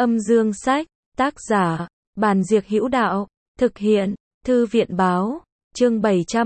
Âm dương sách, tác giả, Bàn Diệc Hữu Đạo, thực hiện, Thư viện báo, chương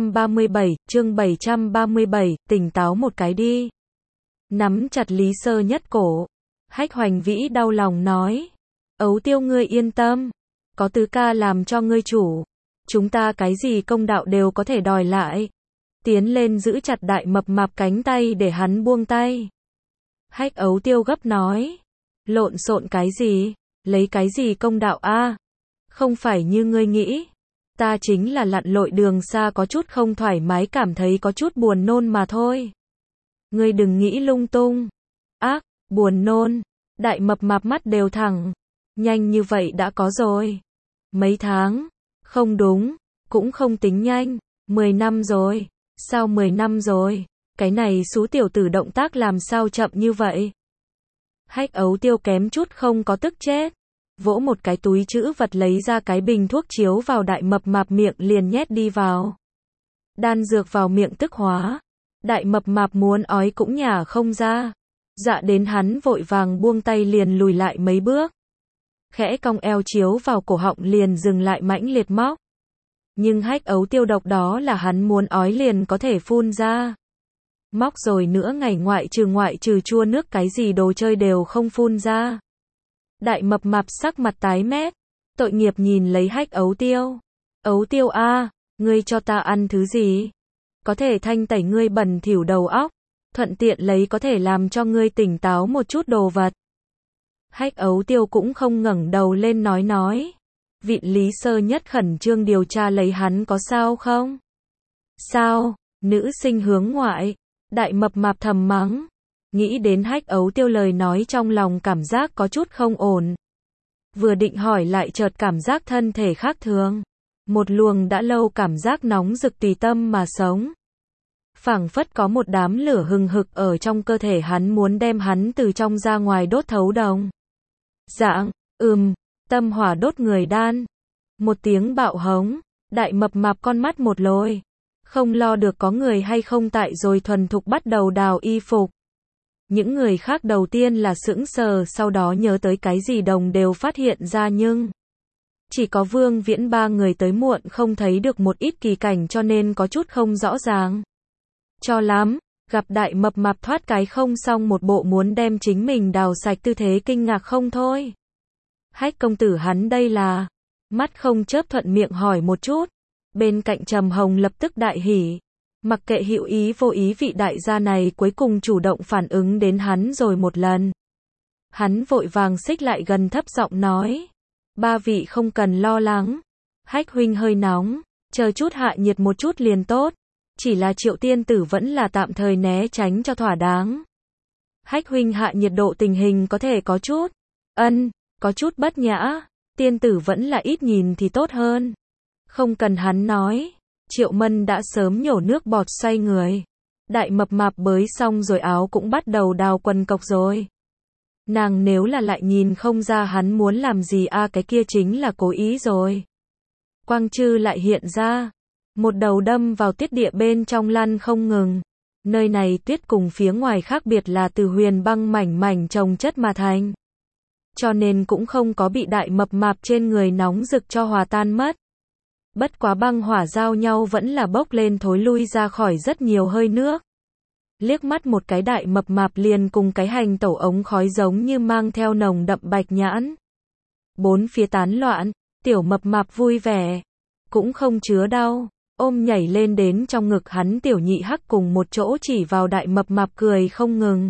737, tỉnh táo một cái đi. Nắm chặt Lý Sơ Nhất cổ, Hách Hoành Vĩ đau lòng nói, Ấu Tiêu ngươi yên tâm, có Tứ ca làm cho ngươi chủ, chúng ta cái gì công đạo đều có thể đòi lại. Tiến lên giữ chặt Đại Mập Mạp cánh tay để hắn buông tay. Hách Ấu Tiêu gấp nói, lộn xộn cái gì, lấy cái gì công đạo a? Không phải như ngươi nghĩ, ta chính là lặn lội đường xa có chút không thoải mái, cảm thấy có chút buồn nôn mà thôi. Ngươi đừng nghĩ lung tung. Ác, buồn nôn. Đại Mập Mạp mắt đều thẳng. Nhanh như vậy đã có rồi. Mấy tháng? Không đúng, cũng không tính nhanh. 10 năm rồi. Sao 10 năm rồi? Cái này xú tiểu tử động tác làm sao chậm như vậy? Hách Ấu Tiêu kém chút không có tức chết. Vỗ một cái túi trữ vật lấy ra cái bình thuốc chiếu vào Đại Mập Mạp miệng liền nhét đi vào. Đan dược vào miệng tức hóa. Đại Mập Mạp muốn ói cũng nhả không ra. Dạ đến hắn vội vàng buông tay liền lùi lại mấy bước. Khẽ cong eo chiếu vào cổ họng liền dừng lại mãnh liệt móc. Nhưng Hách Ấu Tiêu độc đó là hắn muốn ói liền có thể phun ra. Móc rồi nữa ngày ngoại trừ chua nước cái gì đồ chơi đều không phun ra. Đại Mập Mạp sắc mặt tái mét, tội nghiệp nhìn lấy Hách Ấu Tiêu. Ấu Tiêu a, ngươi cho ta ăn thứ gì? Có thể thanh tẩy ngươi bẩn thỉu đầu óc, thuận tiện lấy có thể làm cho ngươi tỉnh táo một chút đồ vật. Hách Ấu Tiêu cũng không ngẩng đầu lên nói. Vịn Lý Sơ Nhất khẩn trương điều tra lấy hắn có sao không? Sao? Nữ sinh hướng ngoại. Đại Mập Mạp thầm mắng. Nghĩ đến Hách Ấu Tiêu lời nói trong lòng cảm giác có chút không ổn. Vừa định hỏi lại chợt cảm giác thân thể khác thường. Một luồng đã lâu cảm giác nóng rực tùy tâm mà sống. Phảng phất có một đám lửa hừng hực ở trong cơ thể hắn muốn đem hắn từ trong ra ngoài đốt thấu đồng. Dạng, tâm hỏa đốt người đan. Một tiếng bạo hống, Đại Mập Mạp con mắt một lồi. Không lo được có người hay không tại rồi thuần thục bắt đầu đào y phục. Những người khác đầu tiên là sững sờ sau đó nhớ tới cái gì đồng đều phát hiện ra nhưng chỉ có Vương Viễn ba người tới muộn không thấy được một ít kỳ cảnh cho nên có chút không rõ ràng. Cho lắm, gặp Đại Mập Mạp thoát cái không xong một bộ muốn đem chính mình đào sạch tư thế kinh ngạc không thôi. Hách công tử hắn đây là, mắt không chớp thuận miệng hỏi một chút. Bên cạnh Trầm Hồng lập tức đại hỉ. Mặc kệ hữu ý vô ý vị đại gia này cuối cùng chủ động phản ứng đến hắn rồi một lần. Hắn vội vàng xích lại gần thấp giọng nói. Ba vị không cần lo lắng. Hách huynh hơi nóng, chờ chút hạ nhiệt một chút liền tốt. Chỉ là Triệu tiên tử vẫn là tạm thời né tránh cho thỏa đáng. Hách huynh hạ nhiệt độ tình hình có thể có chút. Có chút bất nhã. Tiên tử vẫn là ít nhìn thì tốt hơn. Không cần hắn nói. Triệu Mân đã sớm nhổ nước bọt xoay người. Đại Mập Mạp bới xong rồi áo cũng bắt đầu đào quần cộc rồi. Nàng nếu là lại nhìn không ra hắn muốn làm gì cái kia chính là cố ý rồi. Quang Trư lại hiện ra. Một đầu đâm vào tuyết địa bên trong lăn không ngừng. Nơi này tuyết cùng phía ngoài khác biệt là từ huyền băng mảnh mảnh chồng chất mà thành. Cho nên cũng không có bị Đại Mập Mạp trên người nóng rực cho hòa tan mất. Bất quá băng hỏa giao nhau vẫn là bốc lên thối lui ra khỏi rất nhiều hơi nước. Liếc mắt một cái Đại Mập Mạp liền cùng cái hành tẩu ống khói giống như mang theo nồng đậm bạch nhãn. Bốn phía tán loạn, Tiểu Mập Mạp vui vẻ, cũng không chứa đau, ôm nhảy lên đến trong ngực hắn Tiểu Nhị Hắc cùng một chỗ chỉ vào Đại Mập Mạp cười không ngừng.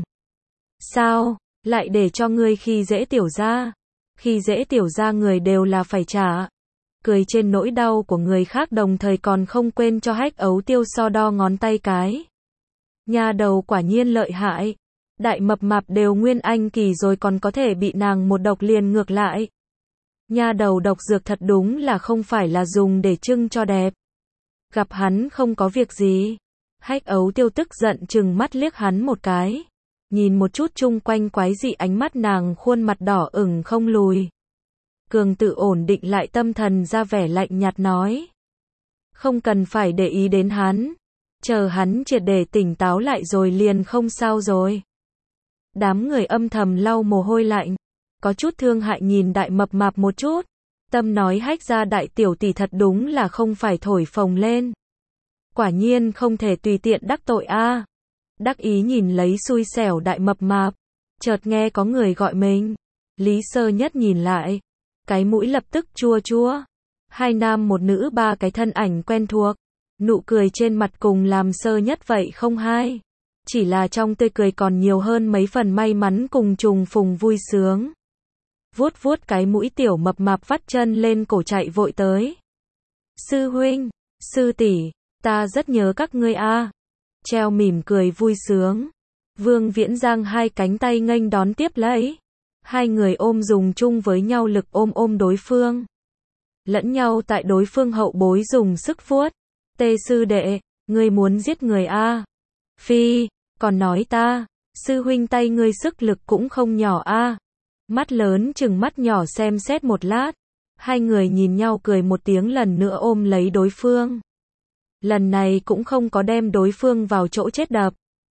Sao, lại để cho ngươi khi dễ tiểu gia? Khi dễ tiểu gia người đều là phải trả. Cười trên nỗi đau của người khác đồng thời còn không quên cho Hách Ấu Tiêu so đo ngón tay cái. Nhà đầu quả nhiên lợi hại. Đại Mập Mạp đều nguyên anh kỳ rồi còn có thể bị nàng một độc liền ngược lại. Nhà đầu độc dược thật đúng là không phải là dùng để trưng cho đẹp. Gặp hắn không có việc gì. Hách Ấu Tiêu tức giận trừng mắt liếc hắn một cái. Nhìn một chút chung quanh quái dị ánh mắt nàng khuôn mặt đỏ ửng không lùi. Cường tự ổn định lại tâm thần ra vẻ lạnh nhạt nói. Không cần phải để ý đến hắn. Chờ hắn triệt để tỉnh táo lại rồi liền không sao rồi. Đám người âm thầm lau mồ hôi lạnh. có chút thương hại nhìn đại mập mạp một chút. Tâm nói Hách gia đại tiểu tỷ thật đúng là không phải thổi phồng lên. Quả nhiên không thể tùy tiện đắc tội a. Đắc ý nhìn lấy xui xẻo đại mập mạp, chợt nghe có người gọi mình. Lý Sơ Nhất nhìn lại, cái mũi lập tức chua chua. Hai nam một nữ ba cái thân ảnh quen thuộc, nụ cười trên mặt cùng làm Sơ Nhất vậy không hai. Chỉ là trong tươi cười còn nhiều hơn mấy phần may mắn cùng trùng phùng vui sướng. Vuốt vuốt cái mũi tiểu mập mạp vắt chân lên cổ chạy vội tới. Sư huynh, sư tỷ, ta rất nhớ các ngươi a. Treo mỉm cười vui sướng. Vương Viễn giang hai cánh tay nghênh đón tiếp lấy. Hai người ôm dùng chung với nhau lực ôm đối phương. Lẫn nhau tại đối phương hậu bối dùng sức vuốt. Tê sư đệ, ngươi muốn giết người a? Phi, còn nói ta, sư huynh tay ngươi sức lực cũng không nhỏ a. Mắt lớn chừng mắt nhỏ xem xét một lát. Hai người nhìn nhau cười một tiếng lần nữa ôm lấy đối phương. Lần này cũng không có đem đối phương vào chỗ chết đập.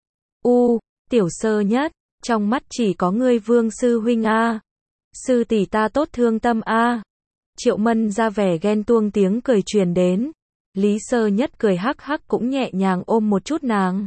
Tiểu Sơ Nhất, trong mắt chỉ có ngươi Vương sư huynh a. Sư tỷ ta tốt thương tâm a. Triệu Mân ra vẻ ghen tuông tiếng cười truyền đến. Lý Sơ Nhất cười hắc hắc cũng nhẹ nhàng ôm một chút nàng.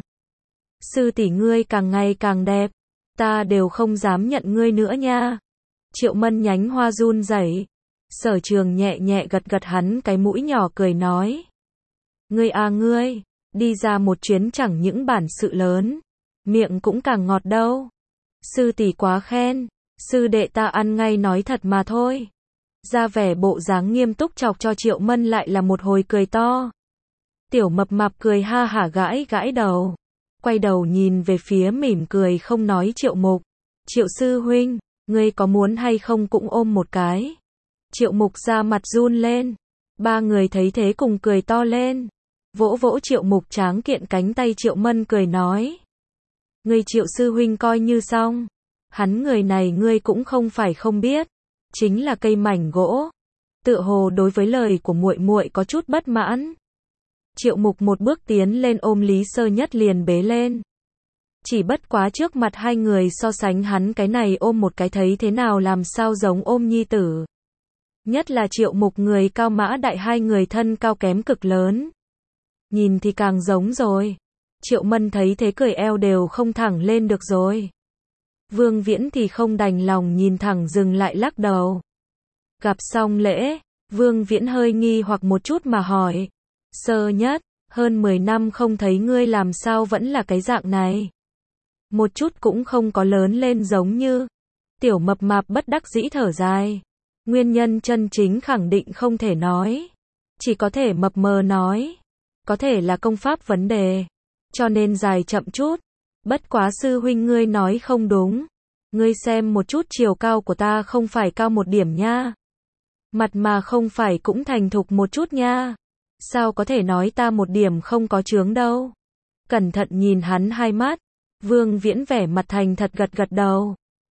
Sư tỷ ngươi càng ngày càng đẹp, ta đều không dám nhận ngươi nữa nha. Triệu Mân nhánh hoa run rẩy. Sở Trường nhẹ nhẹ gật gật hắn cái mũi nhỏ cười nói. Ngươi à ngươi, đi ra một chuyến chẳng những bản sự lớn, miệng cũng càng ngọt đâu. Sư tỷ quá khen, sư đệ ta ăn ngay nói thật mà thôi. Ra vẻ bộ dáng nghiêm túc chọc cho Triệu Mân lại là một hồi cười to. Tiểu mập mạp cười ha hả gãi gãi đầu. Quay đầu nhìn về phía mỉm cười không nói Triệu Mục. Triệu sư huynh, ngươi có muốn hay không cũng ôm một cái. Triệu Mục ra mặt run lên. Ba người thấy thế cùng cười to lên. Vỗ vỗ Triệu Mục tráng kiện cánh tay Triệu Mân cười nói. Ngươi Triệu sư huynh coi như xong. Hắn người này ngươi cũng không phải không biết. Chính là cây mảnh gỗ. Tựa hồ đối với lời của muội muội có chút bất mãn. Triệu Mục một bước tiến lên ôm Lý Sơ Nhất liền bế lên. Chỉ bất quá trước mặt hai người so sánh hắn cái này ôm một cái thấy thế nào làm sao giống ôm nhi tử. Nhất là Triệu Mục người cao mã đại hai người thân cao kém cực lớn. Nhìn thì càng giống rồi. Triệu Mân thấy thế cười eo đều không thẳng lên được rồi. Vương Viễn thì không đành lòng nhìn thẳng dừng lại lắc đầu. Gặp xong lễ, Vương Viễn hơi nghi hoặc một chút mà hỏi. Sơ Nhất, hơn 10 năm không thấy ngươi làm sao vẫn là cái dạng này. Một chút cũng không có lớn lên giống như. Tiểu mập mạp bất đắc dĩ thở dài. Nguyên nhân chân chính khẳng định không thể nói. Chỉ có thể mập mờ nói. Có thể là công pháp vấn đề. Cho nên dài chậm chút. Bất quá sư huynh ngươi nói không đúng. Ngươi xem một chút chiều cao của ta không phải cao một điểm nha. Mặt mà không phải cũng thành thục một chút nha. Sao có thể nói ta một điểm không có chướng đâu. Cẩn thận nhìn hắn hai mắt. Vương Viễn vẻ mặt thành thật gật gật đầu.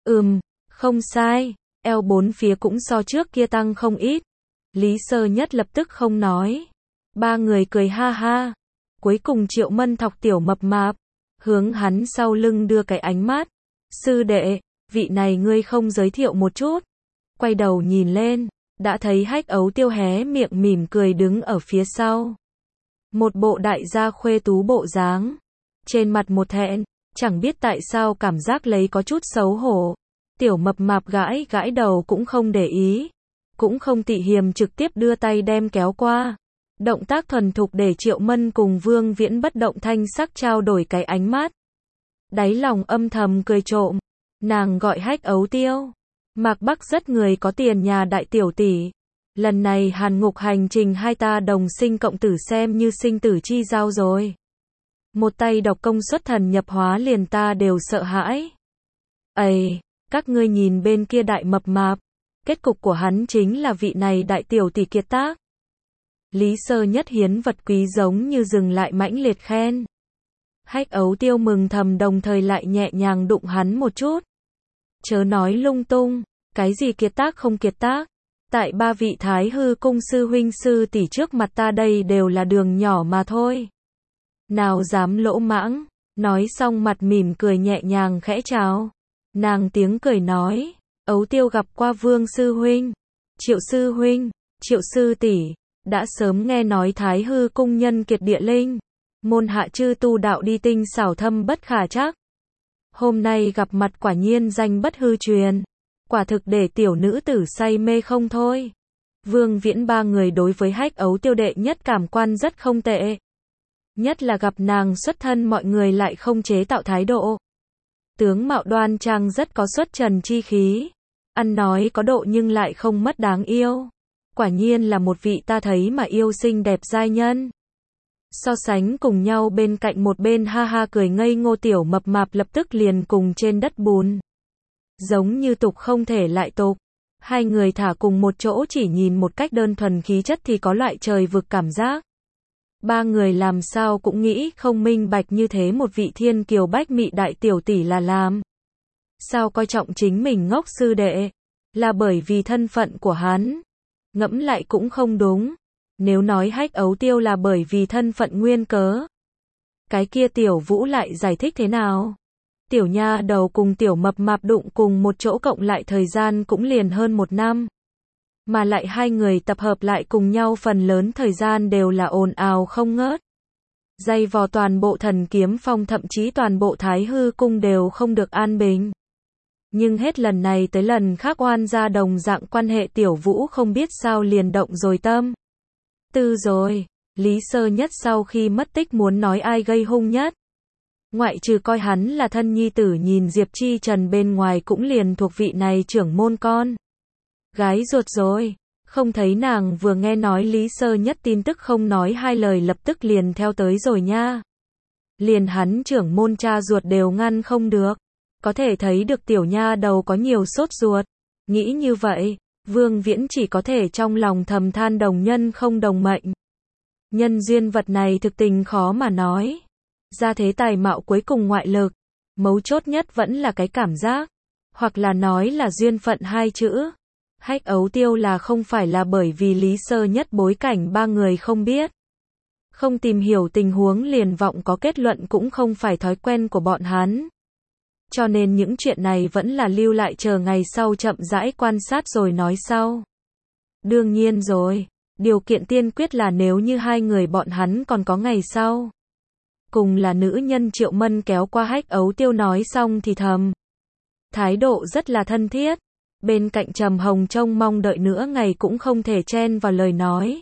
Không sai. Eo bốn phía cũng so trước kia tăng không ít. Lý Sơ Nhất lập tức không nói. Ba người cười ha ha. Cuối cùng Triệu Mân thọc tiểu mập mạp. Hướng hắn sau lưng đưa cái ánh mắt. Sư đệ, vị này ngươi không giới thiệu một chút. Quay đầu nhìn lên. Đã thấy Hách Ấu Tiêu hé miệng mỉm cười đứng ở phía sau. Một bộ đại gia khuê tú bộ dáng. Trên mặt một thẹn, chẳng biết tại sao cảm giác lấy có chút xấu hổ. Tiểu mập mạp gãi gãi đầu cũng không để ý. Cũng không tị hiềm trực tiếp đưa tay đem kéo qua. Động tác thuần thục để Triệu Mân cùng Vương Viễn bất động thanh sắc trao đổi cái ánh mắt. Đáy lòng âm thầm cười trộm. Nàng gọi Hách Ấu Tiêu. Mạc Bắc rất người có tiền nhà đại tiểu tỷ. Lần này Hàn Ngục hành trình hai ta đồng sinh cộng tử xem như sinh tử chi giao rồi. Một tay độc công xuất thần nhập hóa liền ta đều sợ hãi. Ây, các ngươi nhìn bên kia đại mập mạp. Kết cục của hắn chính là vị này đại tiểu tỷ kiệt tác. Lý Sơ Nhất hiến vật quý giống như dừng lại mãnh liệt khen. Hách Ấu Tiêu mừng thầm đồng thời lại nhẹ nhàng đụng hắn một chút. Chớ nói lung tung, cái gì kiệt tác không kiệt tác. Tại ba vị Thái Hư cung sư huynh sư tỷ trước mặt ta đây đều là đường nhỏ mà thôi. Nào dám lỗ mãng, nói xong mặt mỉm cười nhẹ nhàng khẽ chào. Nàng tiếng cười nói, Ấu Tiêu gặp qua Vương sư huynh, Triệu sư huynh, Triệu sư tỷ, đã sớm nghe nói Thái Hư cung nhân kiệt địa linh, môn hạ chư tu đạo đi tinh xảo thâm bất khả trắc. Hôm nay gặp mặt quả nhiên danh bất hư truyền, quả thực để tiểu nữ tử say mê không thôi. Vương Viễn ba người đối với Hách Ấu Tiêu đệ nhất cảm quan rất không tệ. Nhất là gặp nàng xuất thân mọi người lại không chế tạo thái độ. Tướng mạo đoan trang rất có xuất trần chi khí. Ăn nói có độ nhưng lại không mất đáng yêu. Quả nhiên là một vị ta thấy mà yêu xinh đẹp giai nhân. So sánh cùng nhau bên cạnh một bên ha ha cười ngây ngô tiểu mập mạp lập tức liền cùng trên đất bùn. Giống như tục không thể lại tục. Hai người thả cùng một chỗ chỉ nhìn một cách đơn thuần khí chất thì có loại trời vực cảm giác. Ba người làm sao cũng nghĩ không minh bạch như thế một vị thiên kiều bách mị đại tiểu tỷ là làm. Sao coi trọng chính mình ngốc sư đệ? Là bởi vì thân phận của hắn. Ngẫm lại cũng không đúng. Nếu nói Hách Ấu Tiêu là bởi vì thân phận nguyên cớ. Cái kia Tiểu Vũ lại giải thích thế nào? Tiểu nha đầu cùng tiểu mập mạp đụng cùng một chỗ cộng lại thời gian cũng liền hơn 1 năm. Mà lại hai người tập hợp lại cùng nhau phần lớn thời gian đều là ồn ào không ngớt. Dày vò toàn bộ Thần Kiếm Phong thậm chí toàn bộ Thái Hư cung đều không được an bình. Nhưng hết lần này tới lần khác oan gia đồng dạng quan hệ Tiểu Vũ không biết sao liền động rồi tâm. Tư rồi, Lý Sơ Nhất sau khi mất tích muốn nói ai gây hung nhất. Ngoại trừ coi hắn là thân nhi tử nhìn Diệp Chi Trần bên ngoài cũng liền thuộc vị này trưởng môn con. Gái ruột rồi, không thấy nàng vừa nghe nói Lý Sơ Nhất tin tức không nói hai lời lập tức liền theo tới rồi nha. Liền hắn trưởng môn cha ruột đều ngăn không được. Có thể thấy được tiểu nha đầu có nhiều sốt ruột. Nghĩ như vậy, Vương Viễn chỉ có thể trong lòng thầm than đồng nhân không đồng mệnh. Nhân duyên vật này thực tình khó mà nói. Ra thế tài mạo cuối cùng ngoại lực. Mấu chốt nhất vẫn là cái cảm giác. Hoặc là nói là duyên phận hai chữ. Hách Ấu Tiêu là không phải là bởi vì Lý Sơ Nhất bối cảnh ba người không biết. Không tìm hiểu tình huống liền vọng có kết luận cũng không phải thói quen của bọn hắn. Cho nên những chuyện này vẫn là lưu lại chờ ngày sau chậm rãi quan sát rồi nói sau. Đương nhiên rồi, điều kiện tiên quyết là nếu như hai người bọn hắn còn có ngày sau. Cùng là nữ nhân Triệu Mân kéo qua Hách Ấu Tiêu nói xong thì thầm. Thái độ rất là thân thiết. Bên cạnh Trầm Hồng trông mong đợi nữa ngày cũng không thể chen vào lời nói.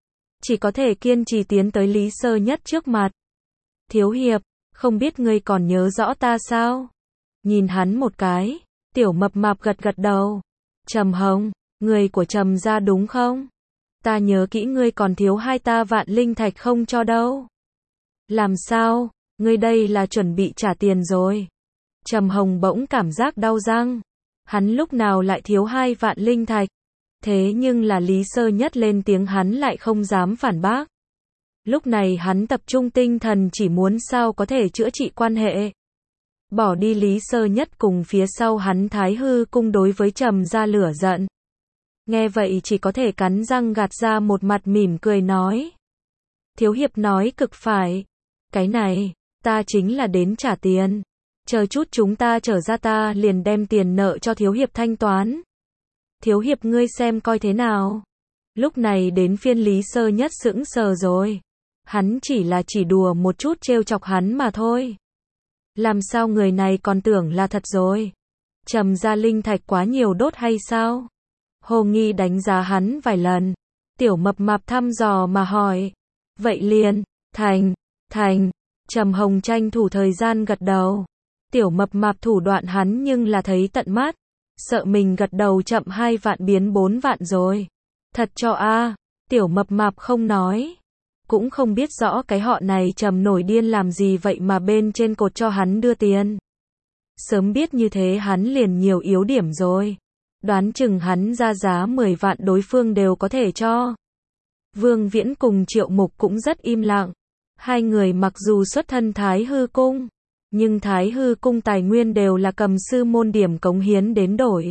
Chỉ có thể kiên trì tiến tới Lý Sơ Nhất trước mặt. Thiếu hiệp, không biết ngươi còn nhớ rõ ta sao? Nhìn hắn một cái, tiểu mập mạp gật gật đầu. Trầm Hồng, người của Trầm gia đúng không? Ta nhớ kỹ ngươi còn thiếu 2 vạn linh thạch không cho đâu. Làm sao, ngươi đây là chuẩn bị trả tiền rồi. Trầm Hồng bỗng cảm giác đau răng. Hắn lúc nào lại thiếu 2 vạn linh thạch. Thế nhưng là Lý Sơ Nhất lên tiếng hắn lại không dám phản bác. Lúc này hắn tập trung tinh thần chỉ muốn sao có thể chữa trị quan hệ. Bỏ đi Lý Sơ Nhất cùng phía sau hắn Thái Hư cung đối với Trầm gia lửa giận. Nghe vậy chỉ có thể cắn răng gạt ra một mặt mỉm cười nói. Thiếu hiệp nói cực phải. Cái này, ta chính là đến trả tiền. Chờ chút chúng ta trở ra ta liền đem tiền nợ cho thiếu hiệp thanh toán. Thiếu hiệp ngươi xem coi thế nào. Lúc này đến phiên Lý Sơ Nhất sững sờ rồi. Hắn chỉ đùa một chút trêu chọc hắn mà thôi. Làm sao người này còn tưởng là thật rồi. Trầm gia linh thạch quá nhiều đốt hay sao? Hồ Nghi đánh giá hắn vài lần. Tiểu mập mạp thăm dò mà hỏi. Vậy liền, thành. Trầm Hồng tranh thủ thời gian gật đầu. Tiểu mập mạp thủ đoạn hắn nhưng là thấy tận mắt. Sợ mình gật đầu chậm 2 vạn biến 4 vạn rồi. Thật cho a. Tiểu mập mạp không nói. Cũng không biết rõ cái họ này Trầm nổi điên làm gì vậy mà bên trên cột cho hắn đưa tiền. Sớm biết như thế hắn liền nhiều yếu điểm rồi. Đoán chừng hắn ra giá 10 vạn đối phương đều có thể cho. Vương Viễn cùng Triệu Mục cũng rất im lặng. Hai người mặc dù xuất thân Thái Hư cung, nhưng Thái Hư cung tài nguyên đều là cầm sư môn điểm cống hiến đến đổi.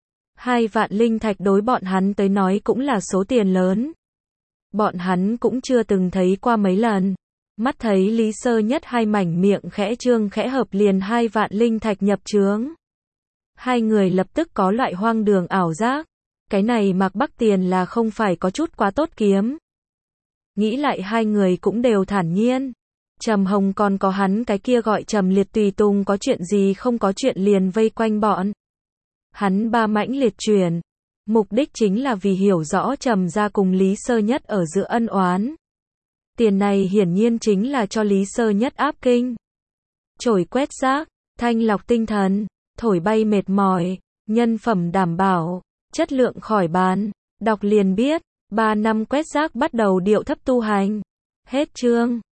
2 vạn linh thạch đối bọn hắn tới nói cũng là số tiền lớn. Bọn hắn cũng chưa từng thấy qua mấy lần. Mắt thấy Lý Sơ Nhất hai mảnh miệng khẽ trương khẽ hợp liền 2 vạn linh thạch nhập trướng. Hai người lập tức có loại hoang đường ảo giác. Cái này Mạc Bắc tiền là không phải có chút quá tốt kiếm. Nghĩ lại hai người cũng đều thản nhiên. Trầm Hồng còn có hắn cái kia gọi Trầm Liệt tùy tùng có chuyện gì không có chuyện liền vây quanh bọn. Hắn ba mãnh liệt truyền. Mục đích chính là vì hiểu rõ Trầm gia cùng Lý Sơ Nhất ở giữa ân oán. Tiền này hiển nhiên chính là cho Lý Sơ Nhất áp kinh. Chổi quét rác, thanh lọc tinh thần, thổi bay mệt mỏi, nhân phẩm đảm bảo, chất lượng khỏi bàn. Đọc liền biết, 3 năm quét rác bắt đầu điệu thấp tu hành. Hết chương.